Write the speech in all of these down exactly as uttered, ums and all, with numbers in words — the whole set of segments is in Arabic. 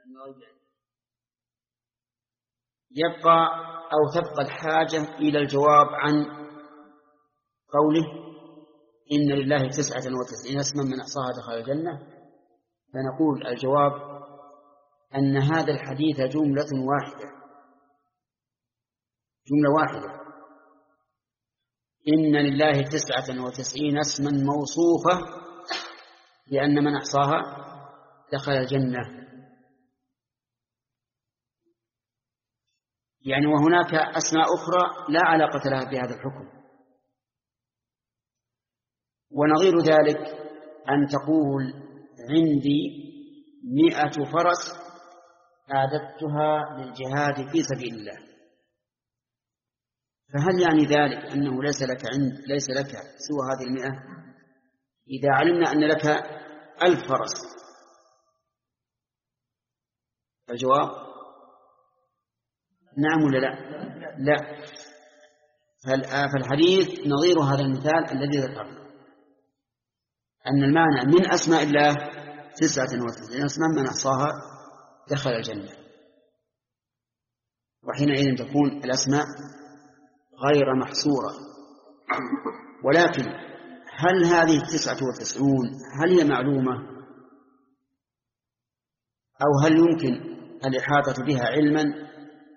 يبقى أو تبقى الحاجة إلى الجواب عن قوله إن لله تسعة وتسعين اسما من أحصاها دخل الجنة. فنقول الجواب أن هذا الحديث جملة واحدة جملة واحدة إن لله تسعة وتسعين اسما موصوفة لأن من أحصاها دخل الجنة. يعني وهناك أسماء أخرى لا علاقة لها بهذا الحكم. ونظير ذلك أن تقول عندي مئة فرس أعددتها للجهاد في سبيل الله، فهل يعني ذلك أنه ليس لك عند ليس لك سوى هذه المئة؟ إذا علمنا أن لك ألف فرس، الجواب نعم ولا لا؟ لا. فالحديث نظير هذا المثال الذي ذكرنا، أن المعنى من أسماء الله تسعة وتسعين اسما من أحصاها دخل الجنة، وحينئذ تكون الأسماء غير محصورة. ولكن هل هذه التسعة وتسعون هل هي معلومة أو هل يمكن الإحاطة بها علما؟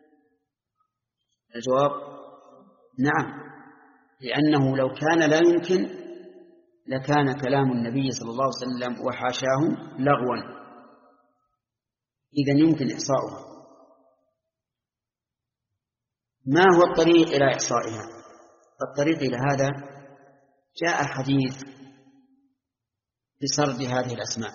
الجواب نعم، لأنه لو كان لا يمكن لكان كلام النبي صلى الله عليه وسلم وحاشاه لغوا، إذن يمكن إحصاؤها. ما هو الطريق إلى إحصائها؟ الطريق إلى هذا جاء حديث بسرد هذه الأسماء،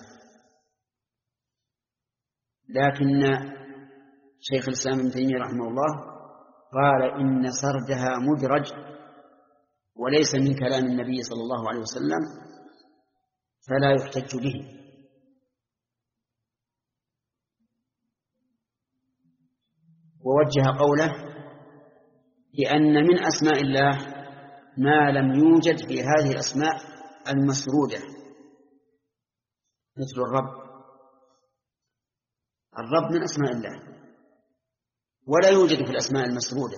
لكن شيخ الإسلام ابن تيمية رحمه الله قال إن سردها مدرج وليس من كلام النبي صلى الله عليه وسلم فلا يحتج به. ووجه قوله لأن من أسماء الله ما لم يوجد في هذه الأسماء المسرودة، مثل الرب. الرب من أسماء الله ولا يوجد في الأسماء المسرودة،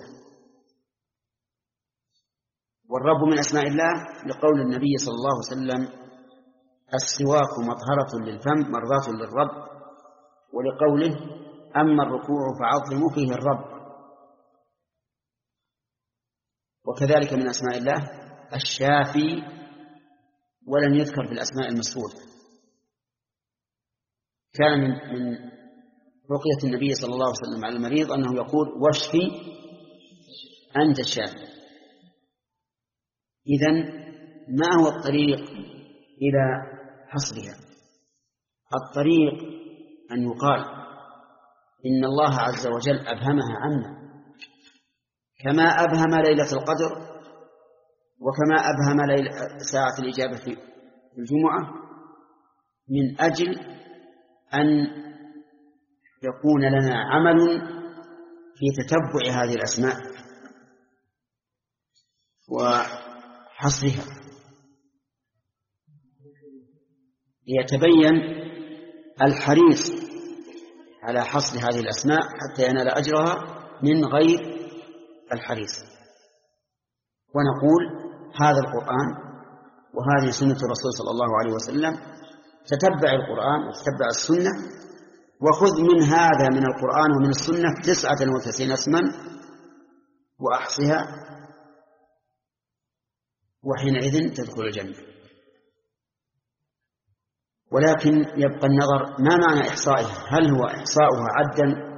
والرب من أسماء الله لقول النبي صلى الله عليه وسلم السواك مطهرة للفم مرضاة للرب، ولقوله أما الركوع فعظموا فيه الرب. وكذلك من أسماء الله الشافي ولم يذكر في الأسماء المسرودة. كان من, من رقية النبي صلى الله عليه وسلم على المريض أنه يقول واشفي أنت الشافي. إذن ما هو الطريق إلى حصرها؟ الطريق أن يقال إن الله عز وجل أبهمها عنا كما أبهم ليلة القدر، وكما أبهم ليلة ساعة الإجابة في الجمعة، من أجل أن يكون لنا عمل في تتبع هذه الأسماء وحصرها، ليتبين الحريص على حصر هذه الأسماء حتى ينال أجرها من غير الحريص. ونقول هذا القرآن وهذه سنة الرسول صلى الله عليه وسلم، تتبع القرآن وتتبع السنة، وخذ من هذا من القرآن ومن السنة تسعة وتسعين اسما وأحصها، وحينئذ تدخل الجنة. ولكن يبقى النظر ما معنى إحصائها؟ هل هو إحصاؤها عدا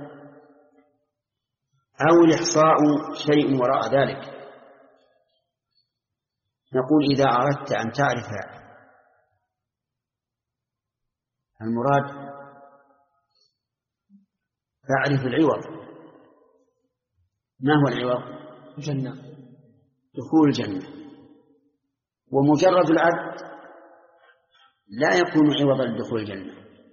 أو الإحصاء شيء وراء ذلك؟ نقول إذا أردت أن تعرف المراد فاعرف العوض. ما هو العوض؟ جنة، دخول الجنة. ومجرد العد لا يكون عوضا لدخول الجنة،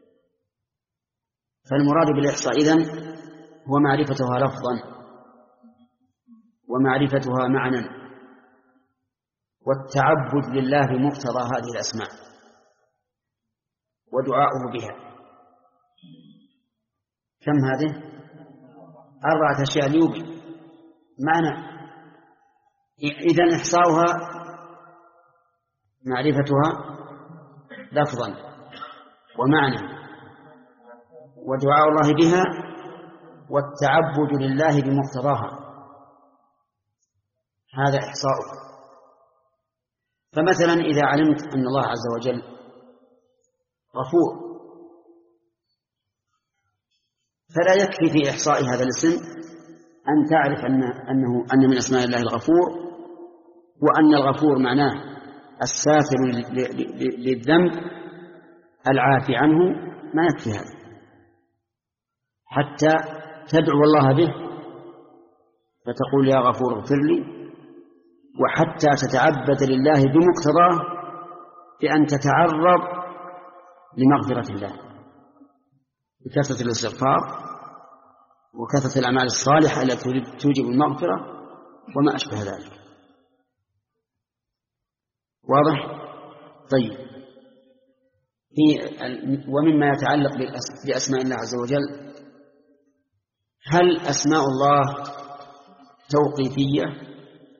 فالمراد بالإحصاء إذن هو معرفتها لفظا ومعرفتها معنى والتعبد لله بمقتضى هذه الأسماء ودعاؤه بها. كم هذه؟ أربعة أشياء ليوبي معنى. إذن إحصاؤها معرفتها لفظا ومعنى، ودعاء الله بها، والتعبد لله بمقتضاها، هذا إحصاؤه. فمثلا إذا علمت أن الله عز وجل غفور، فلا يكفي في إحصاء هذا الاسم أن تعرف أن أنه أن من أسماء الله الغفور، وأن الغفور معناه الساتر للذنب العافي عنه، ما يكفي هذا، حتى تدعو الله به فتقول يا غفور اغفر لي، وحتى تتعبد لله بمقتضاه بأن تتعرض لمغفرة الله بكثرة الاستغفار وكثرة الأعمال الصالحة التي توجب المغفرة وما أشبه ذلك. واضح؟ طيب، في ومما يتعلق بأسماء الله عز وجل، هل أسماء الله توقيفية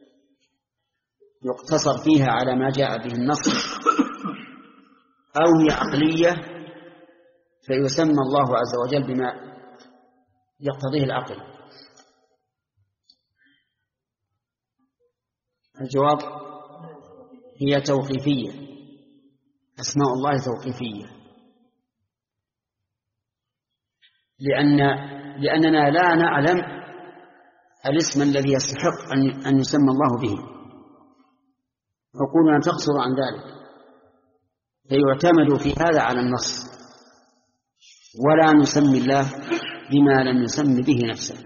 يقتصر فيها على ما جاء به النص، أو هي عقلية فيسمى الله عز وجل بما يقتضيه العقل؟ الجواب هي توقيفية، أسماء الله توقيفية، لأن لأننا لا نعلم الاسم الذي يستحق أن أن يسمى الله به، عقولنا تقصر عن ذلك، فيعتمد في هذا على النص، ولا نسمي الله بما لم يسم به نفسه.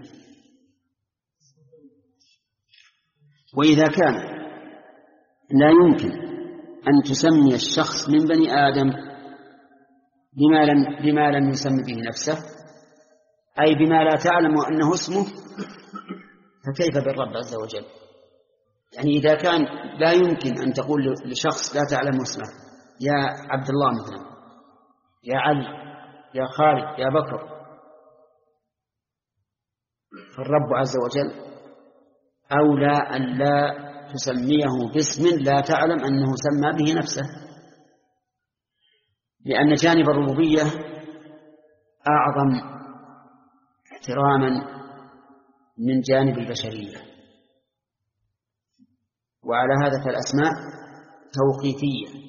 وإذا كان لا يمكن أن تسمي الشخص من بني آدم بما لم, بما لم يسم به نفسه، أي بما لا تعلم أنه اسمه، فكيف بالرب عز وجل؟ يعني إذا كان لا يمكن أن تقول لشخص لا تعلم اسمه يا عبد الله مثلا، يا علي، يا خالد، يا بكر، فالرب عز وجل أولى أن لا تسميه باسم لا تعلم أنه سمى به نفسه، لأن جانب الربوبية أعظم احتراما من جانب البشرية. وعلى هذا فالأسماء توقيفية،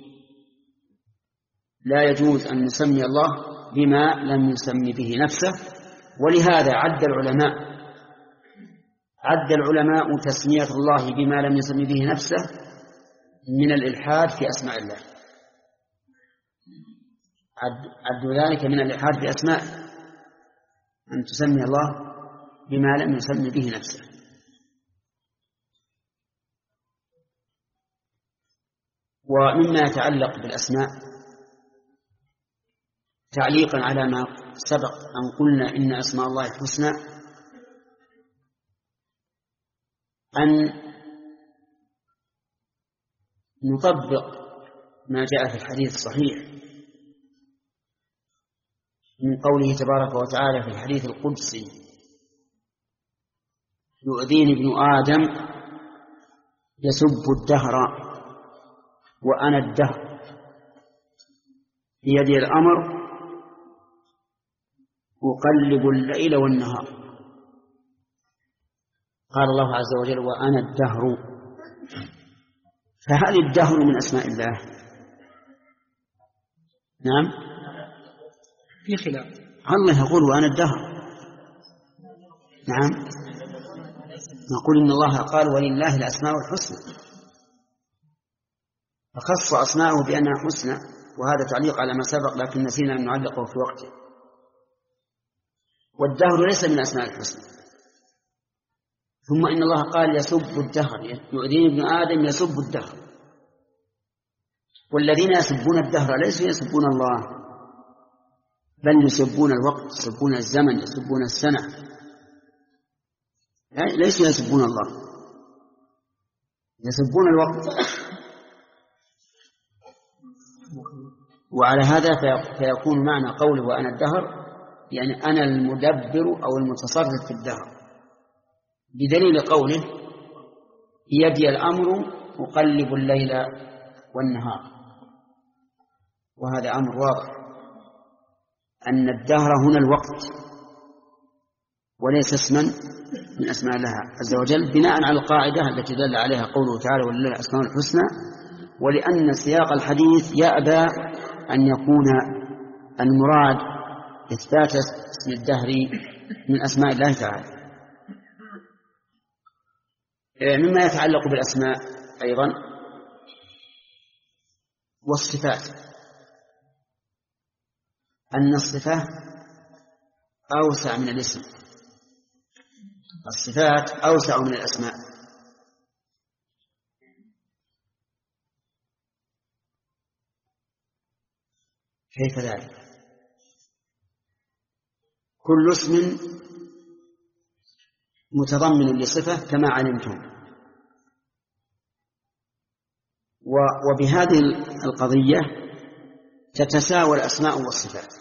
لا يجوز أن نسمي الله بما لم يسمي به نفسه. ولهذا عد العلماء عد العلماء تسمية الله بما لم يسمي به نفسه من الإلحاد في أسماء الله، عدوا ذلك من الإلحاد في أسماء، أن تسمي الله بما لم يسمي به نفسه. ومما يتعلق بالأسماء، تعليقا على ما سبق أن قلنا إن أسماء الله الحسنى، أن نطبق ما جاء في الحديث الصحيح من قوله تبارك وتعالى في الحديث القدسي: يؤذيني ابن آدم يسب الدهر وأنا الدهر بيدي الأمر أقلب الليل والنهار. قال الله عز وجل: وأنا الدهر. فهل الدهر من أسماء الله؟ نعم، في خلاف. الله يقول وأنا الدهر. نعم، نقول إن الله قال ولله الأسماء الحسنى، فخص أسماءه بأنها حسنى، وهذا تعليق على ما سبق لكن نسينا أن نعلقه في وقته. والدهر ليس من أسماء الحسنى. ثم إن الله قال يسب الدهر، يؤذيني ابن آدم يسب الدهر. والذين يسبون الدهر ليسوا يسبون الله، بل يسبون الوقت، يسبون الزمن، يسبون السنة، ليسوا يسبون الله، يسبون الوقت. وعلى هذا فيكون معنى قوله وأنا الدهر يعني أنا المدبر أو المتصرف في الدهر، بدليل قوله بيدي الأمر أقلب الليل والنهار. وهذا أمر واضح أن الدهر هنا الوقت وليس اسما من أسماء الله عز وجل، بناء على القاعدة التي دل عليها قوله تعالى ولله الأسماء الحسنى، ولأن سياق الحديث يأبى أن يكون المراد إثبات اسم الدهر من أسماء الله تعالى. مما يتعلق بالأسماء أيضا والصفات، أن الصفة أوسع من الاسم، الصفات أوسع من الأسماء. كيف ذلك؟ كل اسم متضمن لصفة كما علمتم، وبهذه القضية تتساوى الأسماء والصفات،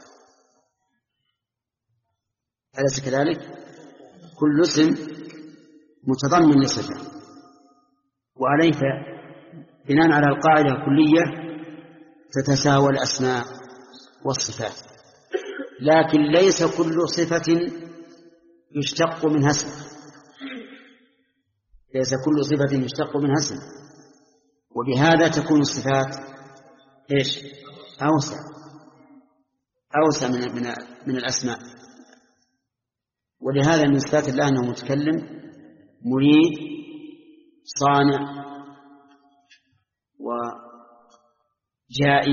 أليس كذلك؟ كل اسم متضمن لصفة، وعليه بناء على القاعدة الكلية تتساوى الأسماء والصفات، لكن ليس كل صفة يشتق منها اسم، ليس كل صفة يشتق منها اسم، وبهذا تكون الصفات إيش؟ أوسع أوسع من, من, من الأسماء. ولهذا من صفات الله أنه متكلم، مريد، صانع، وجائي،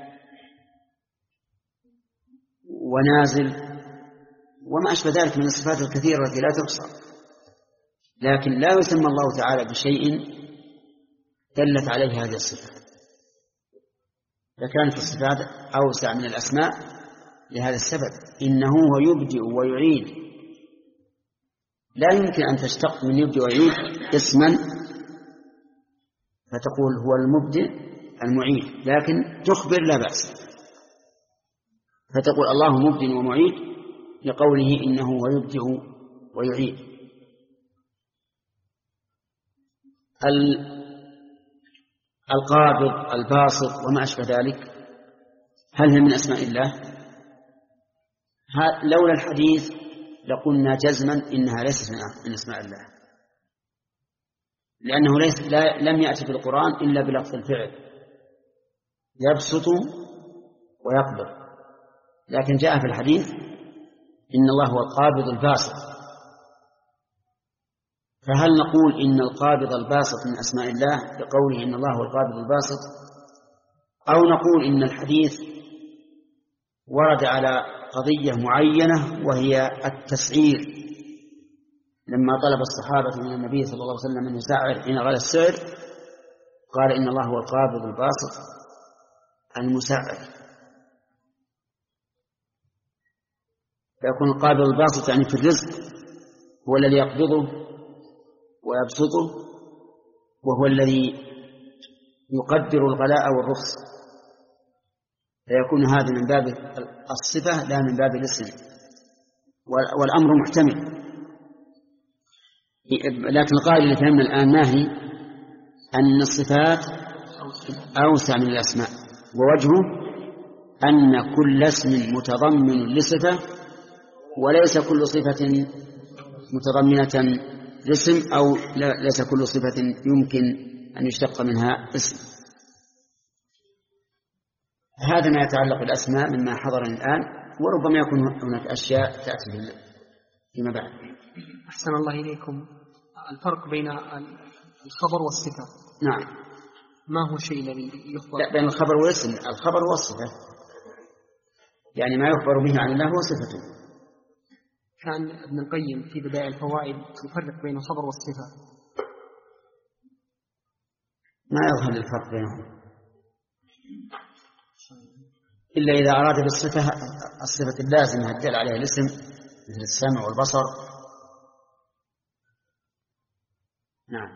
ونازل، وما أشبه ذلك من الصفات الكثيرة التي لا تحصى، لكن لا يسمى الله تعالى بشيء دلت عليه هذه الصفات، فكانت الصفات أوسع من الأسماء لهذا السبب، إنه هو يبدئ ويعيد، لا يمكن أن تشتق من يبدئ ويعيد اسما فتقول هو المبدئ المعيد، لكن تخبر لا بأس، فتقول الله مبدئ ومعيد لقوله إنه هو يبدئ ويعيد. القابض، الباسط، وما أشبه ذلك، هل هي من أسماء الله؟ لولا الحديث لقلنا جزما إنها ليست من أسماء الله، لأنه ليس لا لم يأتي في القرآن إلا بلفظ الفعل، يبسط ويقبض، لكن جاء في الحديث إن الله هو القابض الباسط، فهل نقول إن القابض الباسط من أسماء الله بقوله إن الله هو القابض الباسط، أو نقول إن الحديث ورد على قضية معينة وهي التسعير، لما طلب الصحابة من النبي صلى الله عليه وسلم أن يسعر حين غلا السعر قال إن الله هو القابض الباسط المسعر، فيكون القابض الباسط يعني في الرزق هو الذي يقبضه ويبسطه، وهو الذي يقدر الغلاء والرخص، فيكون هذا من باب الصفة لا من باب الاسم، والأمر محتمل. لكن القاعدة اللي فهمنا الآن ما هي؟ أن الصفات أوسع من الأسماء، ووجهه أن كل اسم متضمن لصفة، وليس كل صفة متضمنة لاسم، أو ليس كل صفة يمكن أن يشتق منها اسم. هذا ما يتعلق بالأسماء مما حضرنا الآن، وربما يكون هناك أشياء تأتي فيما بعد. أحسن الله إليكم. الفرق بين الخبر والصفة، نعم، ما هو الشيء الذي يخبر؟ لا، بين الخبر والاسم. الخبر هو الصفة، يعني ما يخبر به عن الله هو صفته. كان ابن القيم في بداية الفوائد يفرق بين الخبر والصفة، ما يظهر الفرق بينهم إلا إذا أراد بالصفة الصفة اللازمة الدل عليها الاسم، مثل السمع والبصر. نعم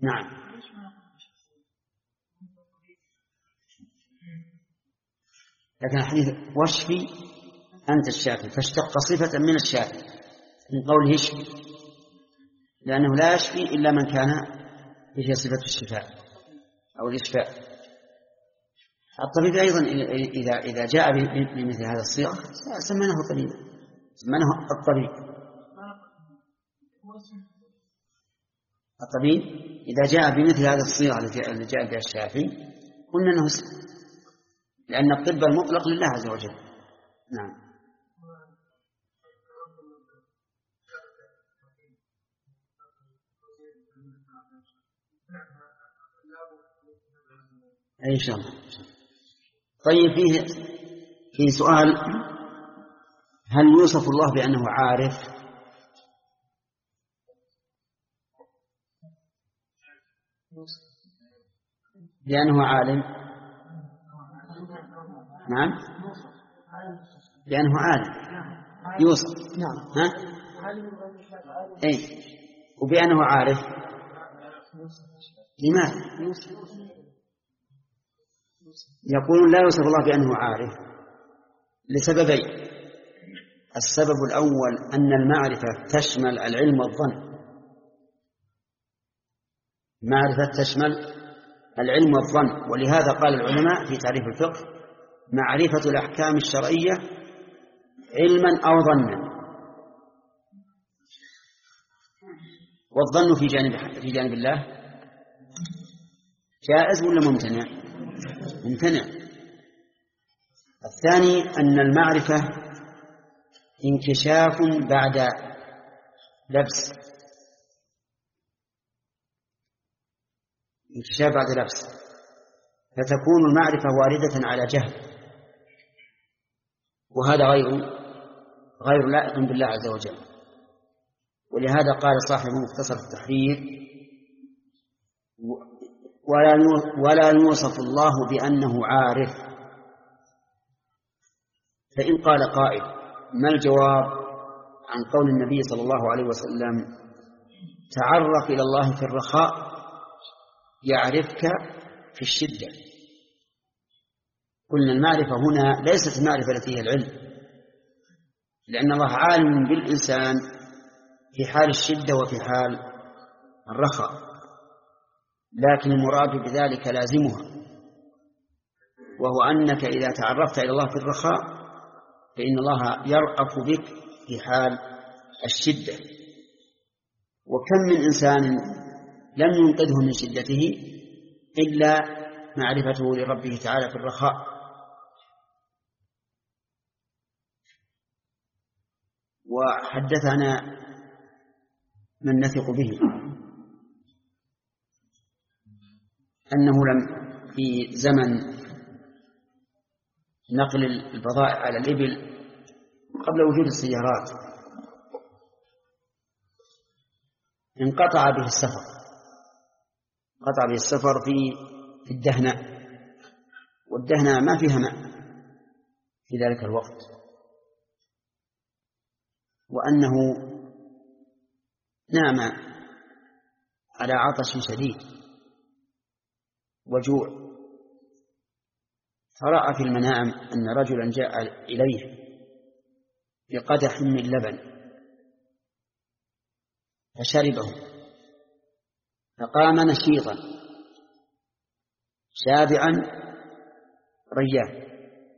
نعم لكن الحديث واشفي أنت الشافي، فاشتق صفة من الشافي من قوله اشفي، لأنه لا يشفي إلا من كان به صفة الشفاء أو الإشفاء. الطبيب أيضا إذا إذا جاء بمثل هذا الصيغة سميناه طبيبا، سميناه الطبيب. الطبيب إذا جاء بمثل هذه الصيغة التي جاء بها الشافعي قلنا أنه اسم، لأن الطب المطلق لله عز وجل. نعم. أي شاء الله. طيب فيه في سؤال: هل يوصف الله بأنه عارف؟ بأنه عالم؟ نعم، بأنه عالم يوصف. نعم. ها؟ أي، وبأنه عارف. لماذا؟ يقولون لا يوصف الله بأنه عارف لسببين: السبب الأول أن المعرفة تشمل العلم والظن، معرفة تشمل العلم والظن، ولهذا قال العلماء في تعريف الفقه: معرفة الأحكام الشرعية علما أو ظنا. والظن في جانب في جانب الله جائز ولا ممتنع؟ ممتنع. الثاني أن المعرفة انكشاف بعد لبس، انكشاف بعد لبس، فتكون المعرفة واردة على جهل، وهذا غير غير لائق بالله عز وجل. ولهذا قال صاحب مختصر التحرير: ولا يوصف الله بأنه عارف. فإن قال قائل: ما الجواب عن قول النبي صلى الله عليه وسلم: تعرف إلى الله في الرخاء يعرفك في الشدة؟ قلنا المعرفة هنا ليست المعرفة التي هي العلم، لأن الله عالم بالإنسان في حال الشدة وفي حال الرخاء، لكن المراد بذلك لازمها، وهو أنك إذا تعرفت إلى الله في الرخاء فإن الله يرأف بك في حال الشدة. وكم من إنسان لم ينقذه من شدته إلا معرفته لربه تعالى في الرخاء. وحدثنا من نثق به أنه لم في زمن نقل البضائع على الإبل قبل وجود السيارات انقطع به السفر، انقطع به السفر في الدهنة، والدهنة ما فيها ماء في ذلك الوقت، وأنه نام على عطش شديد وجوع، فرأى في المنام أن رجلا جاء إليه بقدح من لبن فشربه، فقام نشيطا شابعا رياه،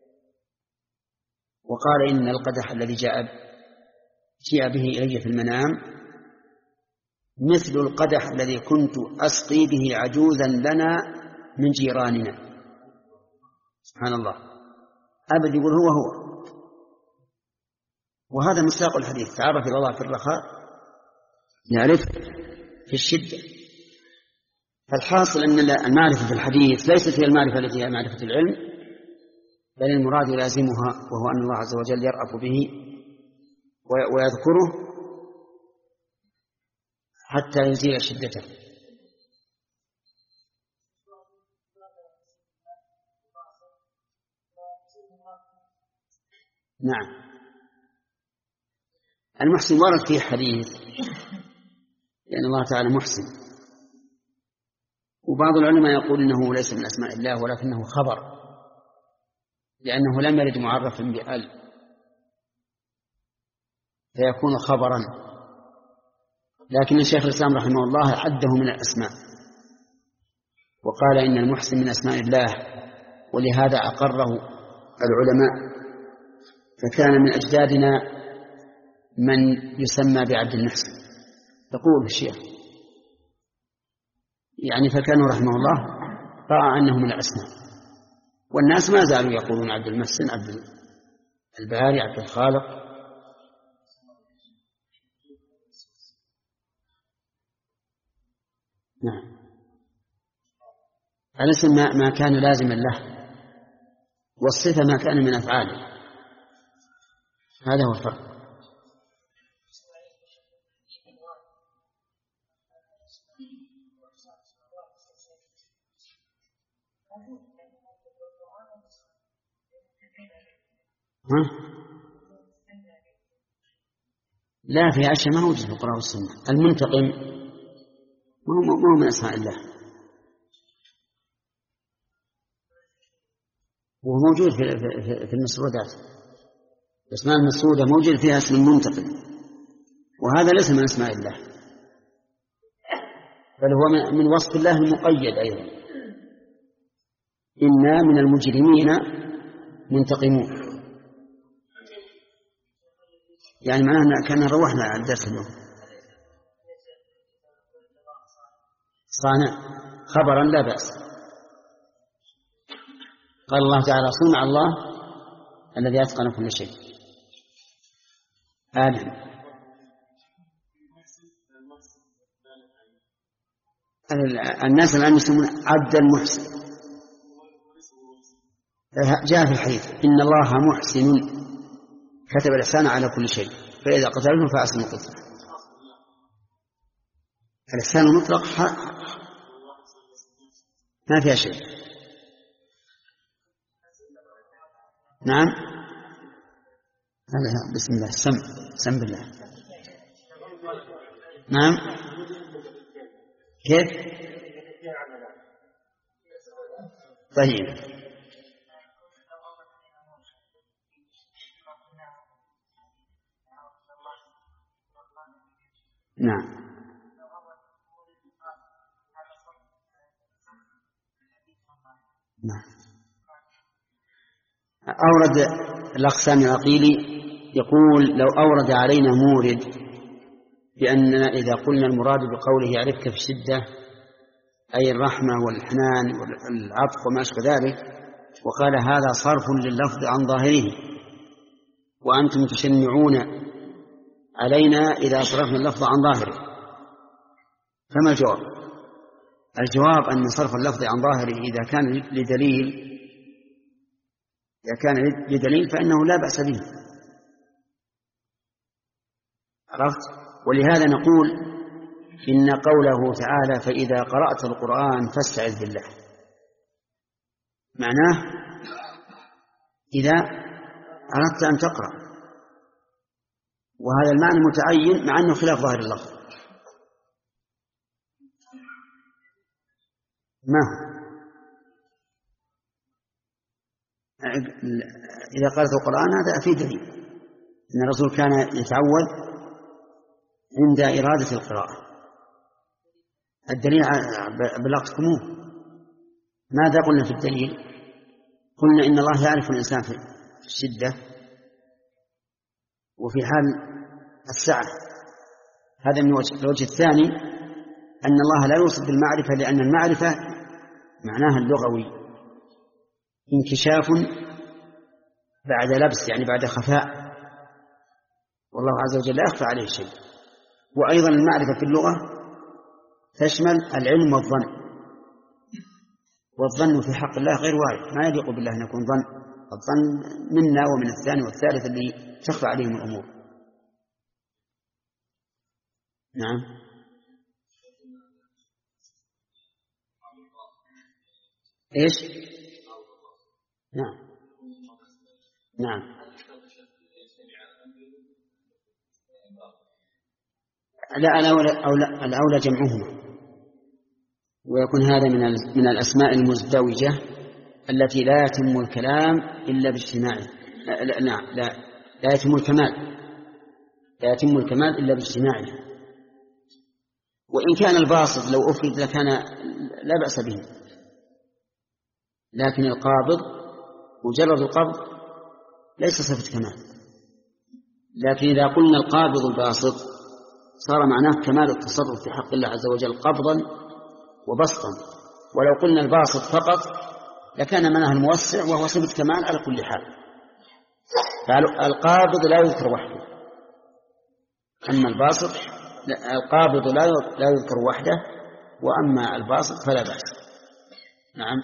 وقال: إن القدح الذي جاء جاء به إلي في المنام مثل القدح الذي كنت أسقي به عجوزا لنا من جيراننا. سبحان الله، أبد يقول هو هو. وهذا مصداق الحديث: تعرف إلى الله في الرخاء يعرف في الشدة. فالحاصل أن المعرفة في الحديث ليست هي المعرفة التي هي معرفة العلم، بل المراد لازمها، وهو أن الله عز وجل يرأف به ويذكره حتى يزيل شدته. نعم، المحسن ورد فيه حديث لأن الله تعالى محسن، وبعض العلماء يقول إنه ليس من أسماء الله ولكنه خبر، لأنه لم يرد معرفا بأل، فيكون خبرا. لكن الشيخ الإسلام رحمه الله عده من الأسماء، وقال إن المحسن من أسماء الله، ولهذا أقره العلماء. فكان من أجدادنا من يسمى بعبد المحسن، يقول الشيخ يعني فكانوا رحمه الله رأى أنه من الأسماء، والناس ما زالوا يقولون عبد المحسن، عبد الباري، عبد الخالق. نعم، الاسم ما كان لازما له، والصفة ما كان من أفعاله، هذا هو الفرق. ها؟ لا، في أشياء ما موجود في القرآن والسنة. المنتقم ما هو من أسماء الله، وهو موجود في في المسعودات، الأسماء المسعودة موجود فيها اسم المنتقم، وهذا ليس من أسماء الله، بل هو من وصف الله المقيد أيضا. إنا من المجرمين منتقمون، يعني معناه كأننا روحنا على الدرس اليوم. صانع خبرا لا بأس. قال الله تعالى: صنع الله الذي أتقن كل شيء. آدم. الناس الآن يسمون عبد المحسن، جاء في الحديث: إن الله محسن كتب الإحسان على كل شيء، فإذا قتلته فأحسنوا القتل. الإحسان المطلق ما فيها شيء. نعم، بسم الله، سم سم بالله. نعم، كيف؟ طيب، نعم. نعم. أورد الأقسام العقيلي يقول: لو أورد علينا مورد بأننا إذا قلنا المراد بقوله يعرفك في الشدة أي الرحمة والحنان والعطف وما أشبه ذلك، وقال هذا صرف لللفظ عن ظاهره وأنتم تشنعون علينا إذا صرفنا اللفظ عن ظاهره، فما الجواب؟ الجواب أن صرف اللفظ عن ظاهره إذا كان لدليل إذا كان لدليل فإنه لا بأس به. عرفت؟ ولهذا نقول إن قوله تعالى: فإذا قرأت القرآن فاستعذ بالله، معناه إذا أردت أن تقرأ، وهذا المعنى متعين مع أنه خلاف ظاهر اللفظ. ما هو؟ إذا قرأت القرآن هذا فيه دليل أن الرسول كان يتعوذ عند إرادة القراءة. الدليل بلغتكموه. ماذا قلنا في الدليل؟ قلنا إن الله يعرف الإنسان في الشدة وفي حال السعة، هذا من وجه. الوجه الثاني أن الله لا يوصف بالمعرفة، لأن المعرفة معناها اللغوي انكشاف بعد لبس، يعني بعد خفاء، والله عز وجل لا يخفى عليه شيء. وأيضا المعرفة في اللغة تشمل العلم والظن، والظن في حق الله غير وارد، ما يليق بالله أن يكون ظن. الظن منا ومن الثاني والثالث اللي تخفى عليهم الأمور. نعم. إيش؟ نعم نعم. لا، الأولى, الأولى جمعهما، ويكون هذا من من الأسماء المزدوجة التي لا يتم الكلام إلا باجتماعه. لا نعم لا, لا يتم الكمال لا يتم الكمال إلا باجتماعه. وإن كان الباسط لو أفرد لكان لا بأس به، لكن القابض مجرد القبض ليس صفة كمال. لكن إذا قلنا القابض الباسط صار معناه كمال التصرف في حق الله عز وجل قبضا وبسطا. ولو قلنا الباسط فقط لكان معناه الموسع، وهو صفة كمال على كل حال. فالقابض لا يذكر وحده، أما الباسط القابض لا يذكر وحده، وأما الباسط فلا بأس. نعم.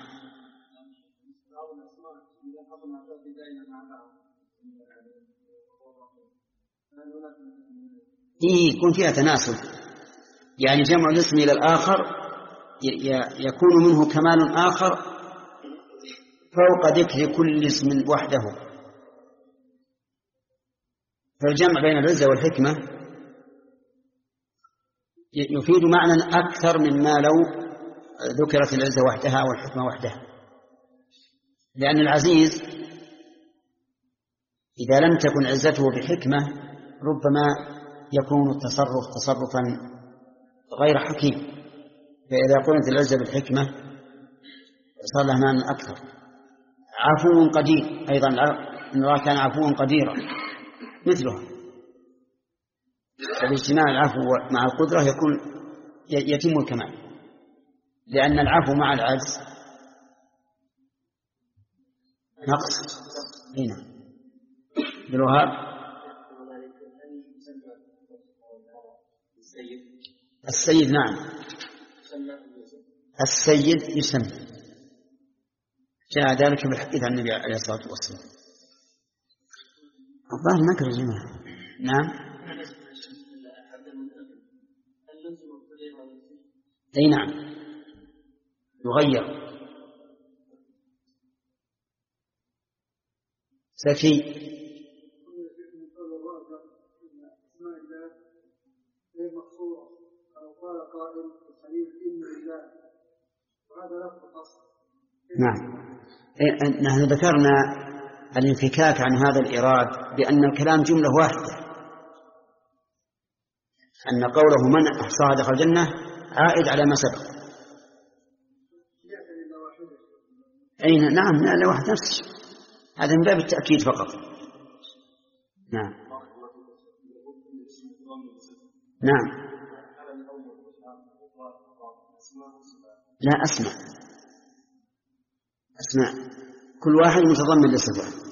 إيه يكون فيها تناسب، يعني جمع الاسم إلى الآخر يكون منه كمال آخر فوق ذكر كل اسم وحده. فالجمع بين العزة والحكمة يفيد معنى أكثر مما لو ذكرت العزة وحدها والحكمة وحدها، لأن العزيز إذا لم تكن عزته بحكمة ربما يكون التصرف تصرفا غير حكيم. فإذا قلت العزة بالحكمة صار لها معنى أكثر. عفو قدير أيضا، إن الله كان عفوا قديرا مثلها. فالاجتماع العفو مع القدرة يكون يتم الكمال، لأن العفو مع العجز نقص. هنا بالوهاب السيد. نعم السيد يسمى، جاء ذلك بالحديث عن النبي عليه الصلاة والسلام. الله نكر جماعة. نعم أي نعم يغير. سكي نعم. نحن ذكرنا الانفكاك عن هذا الإيراد بأن الكلام جملة واحدة، أن قوله من أحصاها دخل الجنة عائد على ما سبق. أين نعم لا واحد نفسه، هذا من باب التأكيد فقط. نعم نعم لا أسمع أسمع كل واحد متضمن لصفة.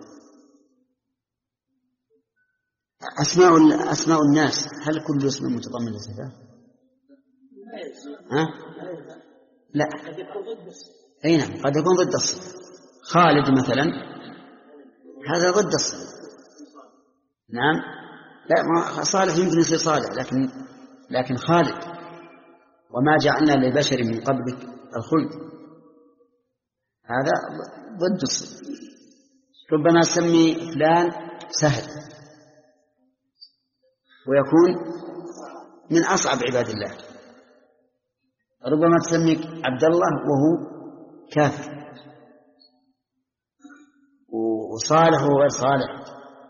أسماء أسماء الناس هل كل اسم متضمن لصفة؟ ها؟ لا أي نعم قد يكون ضد الصفة. خالد مثلا هذا ضد الصفة. نعم لا ما صالح يمكن يصير صالح، لكن لكن خالد وما جعلنا لبشر من قبلك الخلد هذا ضد الصفة. ربما سمي فلان سهل ويكون من أصعب عباد الله، ربما تسميك عبد الله وهو كافر، وصالح وهو غير صالح.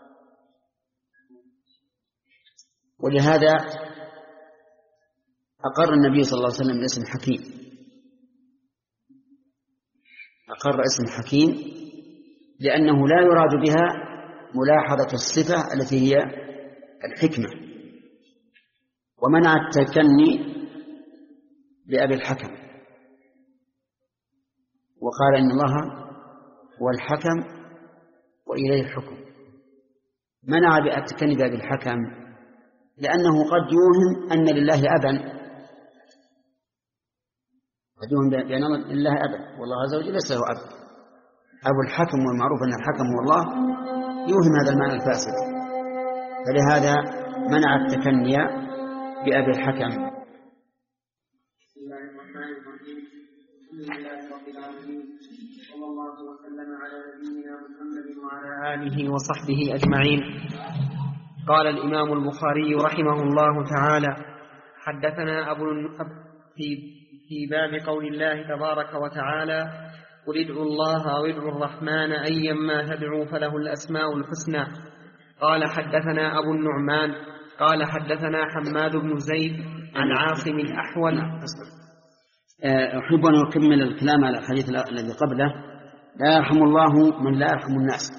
ولهذا أقر النبي صلى الله عليه وسلم باسم حكيم، أقر اسم حكيم لأنه لا يراد بها ملاحظة الصفة التي هي الحكمة، ومنع التكني بأبي الحكم، وقال إن الله هو الحكم وإليه الحكم. منع التكني بأبي الحكم لأنه قد يوهم أن لله أبا، قد يوهم بأن لله أبا والله عز وجل ليس له أب. أبو الحكم والمعروف أن الحكم هو الله يوهم هذا المعنى الفاسد، فلهذا منع التكني بأبي الحكم. بسم الله الرحمن الرحيم. الحمد لله رب العالمين، صلى الله وسلم على نبينا محمد وعلى آله وصحبه أجمعين. قال الإمام البخاري رحمه الله تعالى: حدثنا أبو في في باب قول الله تبارك وتعالى: قل ادعوا الله أو ادعوا الرحمن أيما تدعوا فله الأسماء الحسنى. قال حدثنا أبو النعمان قال حدثنا حماد بن زيد عن عاصم الأحول. أحب أن أكمل الكلام على الحديث الذي قبله: لا يرحم الله من لا يرحم الناس.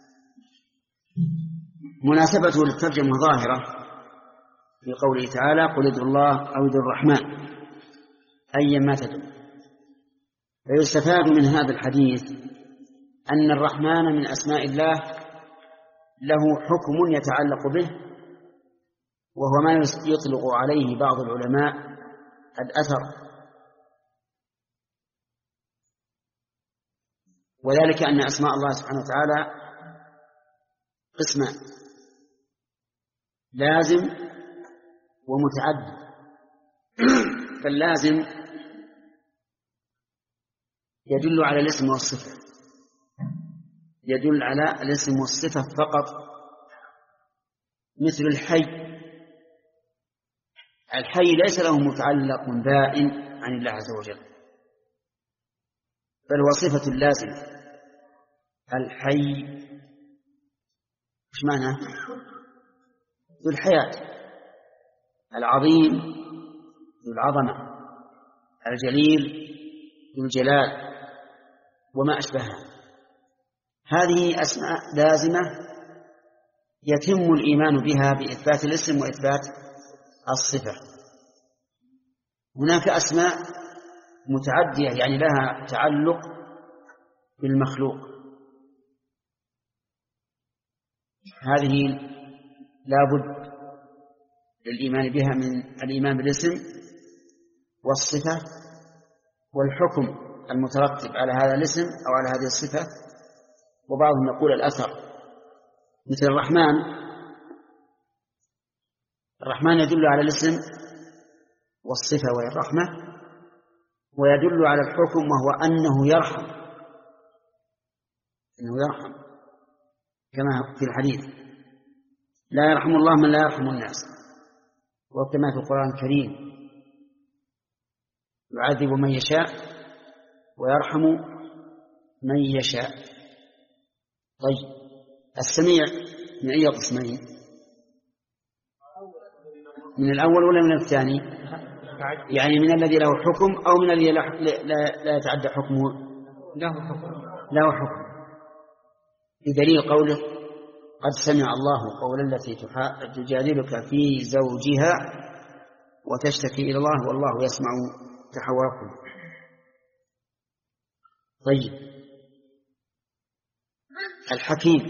مناسبته للترجمة ظاهرة في قوله تعالى: قل ادعوا الله أو ادعوا الرحمن أيما تدعوا. فيستفاد من هذا الحديث أن الرحمن من أسماء الله له حكم يتعلق به، وهو ما يطلق عليه بعض العلماء الأثر، وذلك أن أسماء الله سبحانه وتعالى قسمان: لازم ومتعدد. فاللازم يدل على الاسم والصفة، يدل على الاسم والصفة فقط، مثل الحي. الحي ليس له متعلق بائن عن الله عز وجل، بل هو صفة لازمة. الحي ايش معناه؟ ذو الحياة، العظيم ذو العظمة، الجليل ذو الجلال، وما أشبهها. هذه أسماء لازمة يتم الإيمان بها بإثبات الاسم وإثبات الصفة. هناك أسماء متعدية يعني لها تعلق بالمخلوق، هذه لا بد للإيمان بها من الإيمان بالاسم والصفة والحكم المترتب على هذا الاسم أو على هذه الصفة، وبعضهم يقول الأثر، مثل الرحمن. الرحمن يدل على الاسم والصفة وهي الرحمة، ويدل على الحكم وهو أنه يرحم، أنه يرحم كما في الحديث: لا يرحم الله من لا يرحم الناس. وكما في القرآن الكريم: يعذب من يشاء ويرحم من يشاء. طيب، السميع من أي قسمين؟ من الأول ولا من الثاني؟ يعني من الذي له حكم أو من الذي لا, لا, لا يتعدى حكمه؟ له حكم. له حكم، بدليل قوله: قد سمع الله قول التي تجادلك في زوجها وتشتكي إلى الله والله يسمع تحواكم. طيب، الحكيم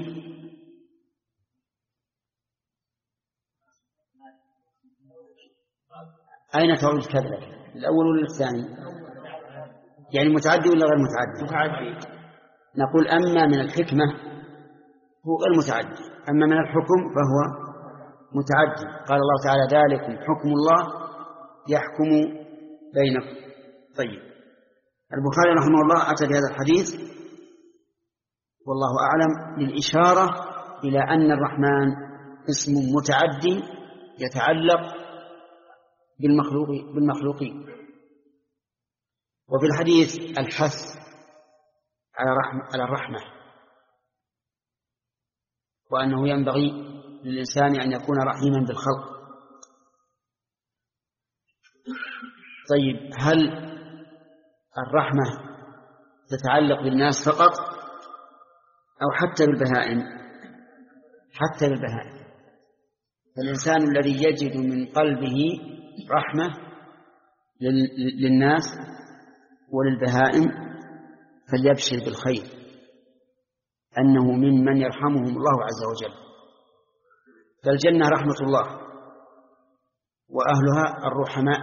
أين تعود كذلك؟ الأول ولا الثاني؟ يعني متعدي ولا غير متعدي؟ متعدي. نقول أما من الحكمة هو غير متعدي، أما من الحكم فهو متعدي. قال الله تعالى: ذلكم حكم الله يحكم بينكم. طيب، البخاري رحمه الله أتى بهذا الحديث والله أعلم للإشارة إلى أن الرحمن اسم متعدي يتعلق بالمخلوقين. وفي الحديث الحث على رحمة على الرحمة، وأنه ينبغي للإنسان أن يكون رحيما بالخلق. طيب، هل الرحمة تتعلق بالناس فقط أو حتى بالبهائم؟ حتى بالبهائم. فالإنسان الذي يجد من قلبه رحمة للناس وللبهائم فليبشر بالخير، أنه ممن يرحمهم الله عز وجل. فالجنة رحمة الله وأهلها الرحماء.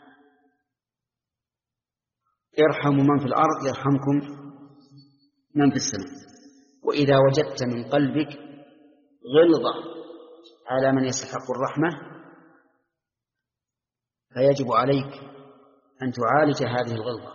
ارحموا من في الأرض يرحمكم من في السماء. وإذا وجدت من قلبك غلظة على من يستحق الرحمة فيجب عليك أن تعالج هذه الغلظة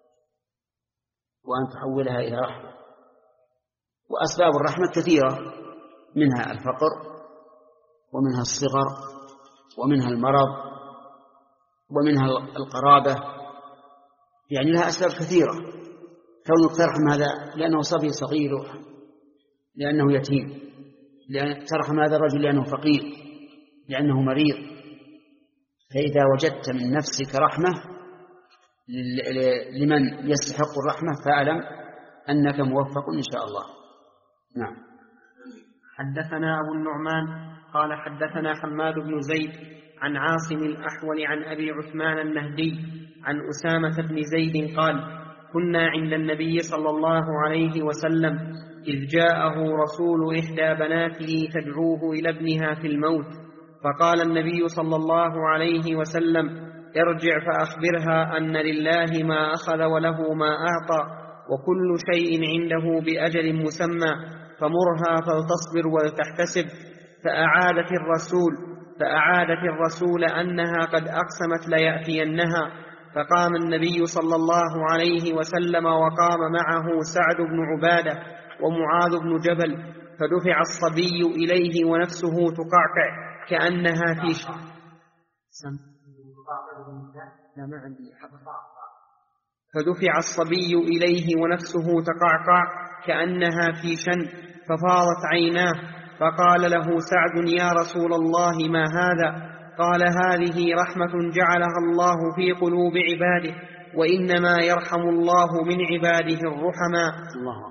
وأن تحولها إلى رحمة. وأسباب الرحمة كثيرة، منها الفقر ومنها الصغر ومنها المرض ومنها القرابة، يعني لها أسباب كثيرة. كونك ترحم هذا لأنه صبي صغير، لأنه يتيم، لأن ترحم هذا الرجل لأنه فقير، لأنه مريض. فإذا وجدت من نفسك رحمة لمن يستحق الرحمة فاعلم أنك موفق إن شاء الله. نعم. حدثنا أبو النعمان قال حدثنا حماد بن زيد عن عاصم الأحول عن أبي عثمان النهدي عن أسامة بن زيد قال كنا عند النبي صلى الله عليه وسلم إذ جاءه رسول إحدى بناته تدعوه إلى ابنها في الموت، فقال النبي صلى الله عليه وسلم ارجع فأخبرها أن لله ما أخذ وله ما أعطى وكل شيء عنده بأجل مسمى، فمرها فلتصبر ولتحتسب. فأعادت الرسول فأعادت الرسول أنها قد أقسمت ليأتينها. فقام النبي صلى الله عليه وسلم وقام معه سعد بن عبادة ومعاذ بن جبل، فدفع الصبي إليه ونفسه تقعقع كأنها في شن فدفع الصبي إليه ونفسه تقعقع كأنها في شن ففاضت عيناه، فقال له سعد يا رسول الله ما هذا؟ قال هذه رحمة جعلها الله في قلوب عباده، وإنما يرحم الله من عباده الرحماء. الله.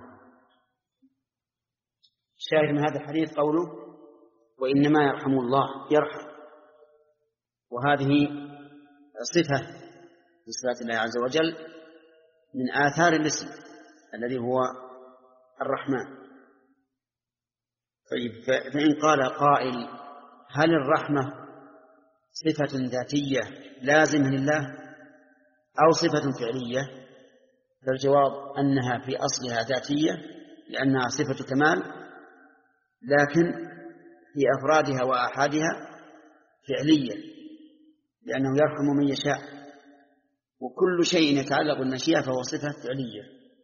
الشاهد من هذا الحديث قوله وإنما يرحم الله، يرحم، وهذه صفة من صفات الله عز وجل من آثار الاسم الذي هو الرحمن. طيب، فإن قال قائل هل الرحمة صفة ذاتية لازمة لله أو صفة فعلية؟ فالجواب أنها في أصلها ذاتية لأنها صفة كمال، لكن في أفرادها وآحادها فعلية لأنه يرحم من يشاء، وكل شيء يتعلق بالمشيئة فهو صفة فعلية.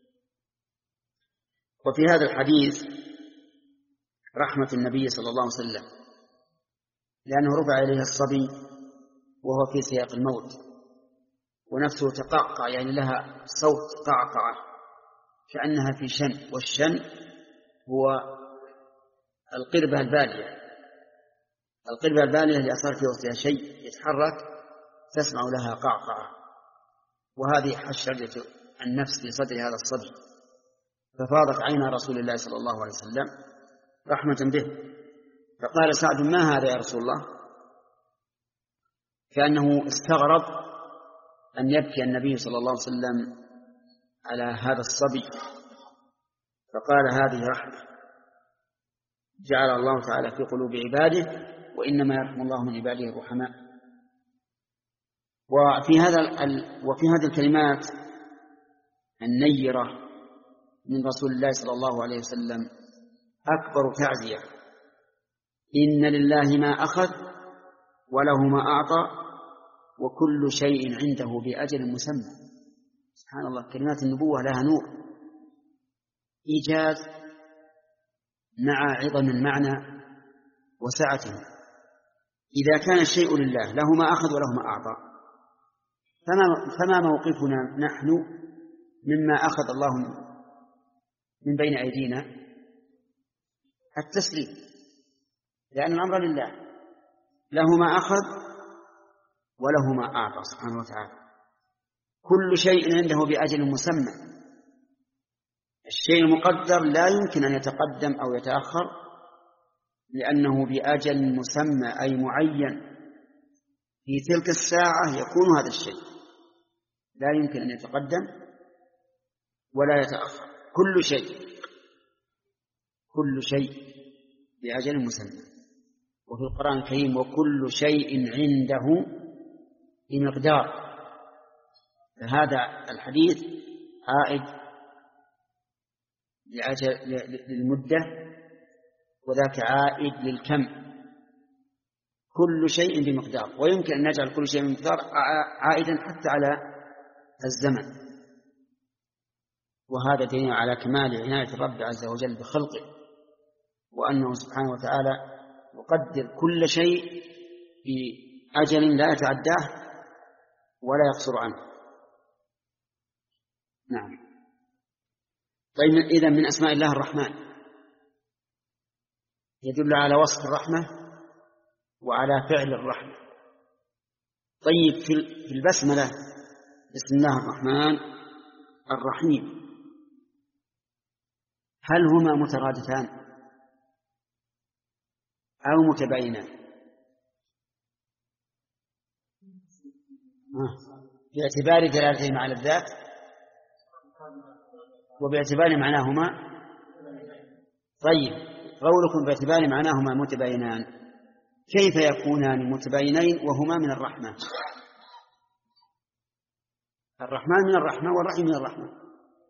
وفي هذا الحديث رحمة النبي صلى الله عليه وسلم لأنه رفع إليه الصبي وهو في سياق الموت، ونفسه تقعقع يعني لها صوت قعقعة كأنها في شن، والشن هو القربة البالية، القربة البالية اللي أصار في وسطها شيء يتحرك تسمع لها قعقعة، وهذه حشرجة النفس في صدر هذا الصبي. ففاضت عين رسول الله صلى الله عليه وسلم رحمة به، فقال سعد ما هذا يا رسول الله؟ كأنه استغرب أن يبكي النبي صلى الله عليه وسلم على هذا الصبي، فقال هذه رحمة جعل الله تعالى في قلوب عباده، وإنما يرحم الله من عباده الرحماء. وفي هذا وفي هذه الكلمات النيرة من رسول الله صلى الله عليه وسلم أكبر تعزية. إن لله ما أخذ وله ما أعطى وكل شيء عنده بأجل مسمى. سبحان الله، كلمات النبوة لها نور، إيجاز مع عظم المعنى وسعته. إذا كان الشيء لله له ما أخذ وله ما أعطى، فما, فما موقفنا نحن مما أخذ الله من بين أيدينا؟ التسليم، لأن الأمر لله، له ما أخذ وله ما أعطى سبحانه وتعالى. كل شيء عنده بأجل مسمى. الشيء المقدر لا يمكن أن يتقدم أو يتأخر لأنه بأجل مسمى أي معين، في تلك الساعة يكون هذا الشيء، لا يمكن أن يتقدم ولا يتأخر. كل شيء كل شيء بأجل مسمى. وفي القرآن الكريم وكل شيء عنده بمقدار. فهذا الحديث عائد للمدة وذاك عائد للكم. كل شيء بمقدار، ويمكن أن نجعل كل شيء بمقدار عائدا حتى على الزمن. وهذا دليل على كمال عناية الرب عز وجل بخلقه، وأنه سبحانه وتعالى يقدر كل شيء بأجل لا يتعداه ولا يقصر عنه. نعم. طيب إذا من أسماء الله الرحمن، يدل على وصف الرحمة وعلى فعل الرحمة. طيب في البسملة بسم الله الرحمن الرحيم، هل هما مترادفان أو متباينان؟ باعتبار دلالتهما على الذات وباعتبار معناهما. طيب قولكم باعتبار معناهما متباينان، كيف يكونان متباينين وهما من الرحمة؟ الرحمن من الرحمة والرحيم من الرحمة.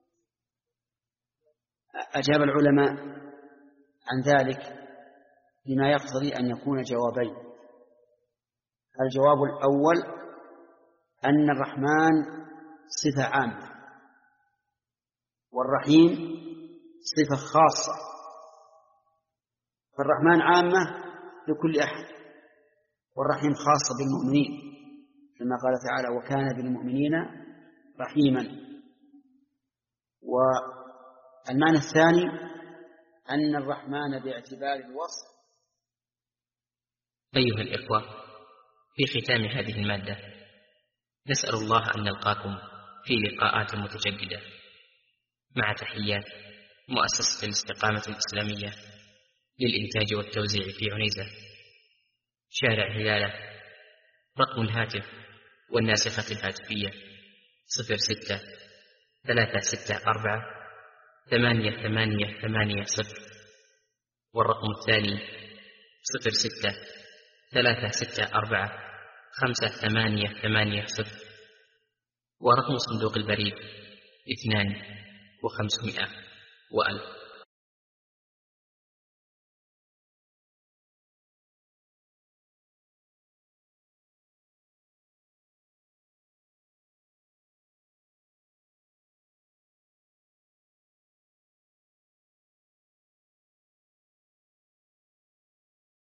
أجاب العلماء عن ذلك بما يقتضي أن يكون جوابين. الجواب الأول أن الرحمن صفة عامة والرحيم صفة خاصة، فالرحمن عامة لكل أحد والرحيم خاصة بالمؤمنين، كما قال تعالى وكان بالمؤمنين رحيما. والمعنى الثاني أن الرحمن باعتبار الوصف. أيها الإخوة، في ختام هذه المادة نسأل الله أن نلقاكم في لقاءات متجددة، مع تحيات مؤسسة الاستقامة الإسلامية للإنتاج والتوزيع في عنيزة، شارع هلالة. رقم الهاتف والناسخة الهاتفية صفر ستة ثلاثة ستة أربعة ثمانية ثمانية ثمانية صفر، والرقم الثاني صفر ستة ثلاثة ستة أربعة خمسة ثمانية ثمانية صفر، ورقم صندوق البريد اثنان وخمسمائة وألف.